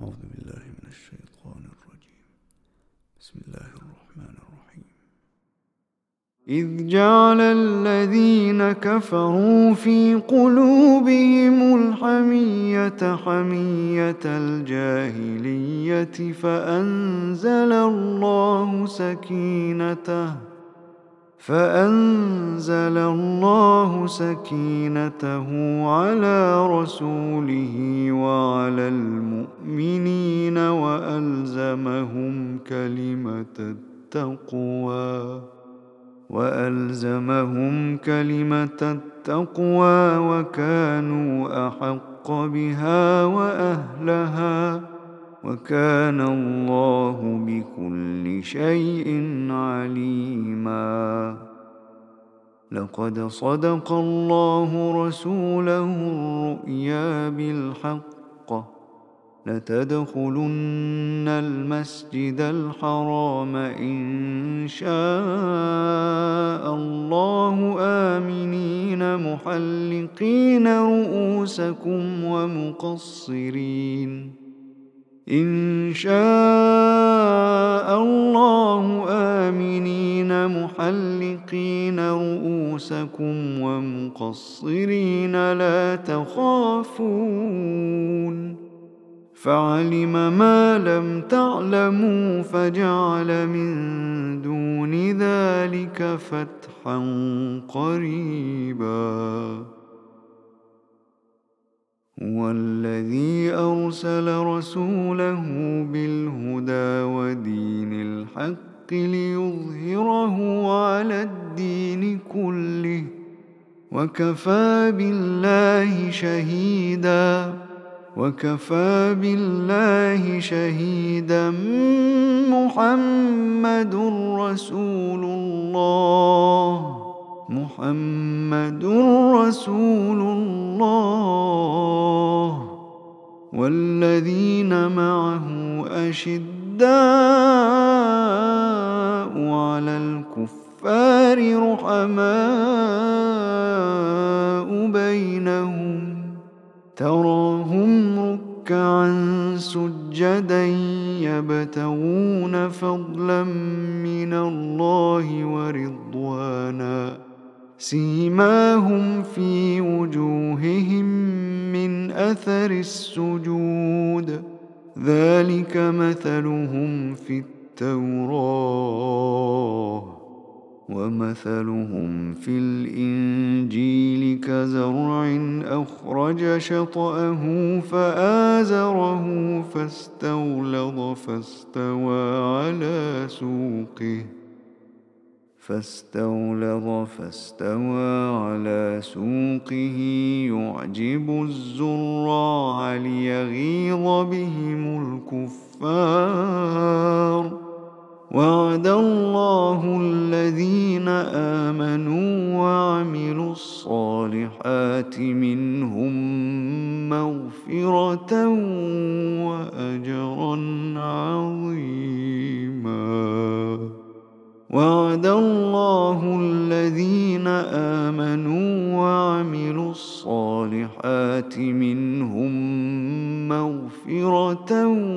أعوذ بالله من الشيطان الرجيم. بسم الله الرحمن الرحيم. إذ جعل الذين كفروا في قلوبهم الحمية حمية الجاهلية فأنزل الله سكينته على رسوله وعلى المؤمنين وألزمهم كلمة التقوى وكانوا أحق بها وأهلها وكان الله بكل شيء عليما. لقد صدق الله رسوله الرؤيا بالحق لتدخلن المسجد الحرام إن شاء الله آمنين محلقين رؤوسكم ومقصرين لا تخافون فعلم ما لم تعلموا فجعل من دون ذلك فتحا قريبا. هو الذي أرسل رسوله بالهدى ودين الحق ليظهره على الدين كله وكفى بالله شهيدا. محمد رسول الله والذين معه أشداء على الكفار رحماء بينهم تراهم ركعا سجدا يبتغون فضلا من الله ورضوانا سيماهم في وجوههم من أثر السجود ذلك مثلهم في التوراة ومثلهم في الإنجيل كزرع أخرج شطأه فآزره فاستوى على سوقه يعجب الزراع ليغيظ بهم الكفار. وعد الله الذين آمنوا وعملوا الصالحات منهم مغفرة وأجرا عظيما. وعد الله الذين آمنوا وعملوا الصالحات منهم مغفرة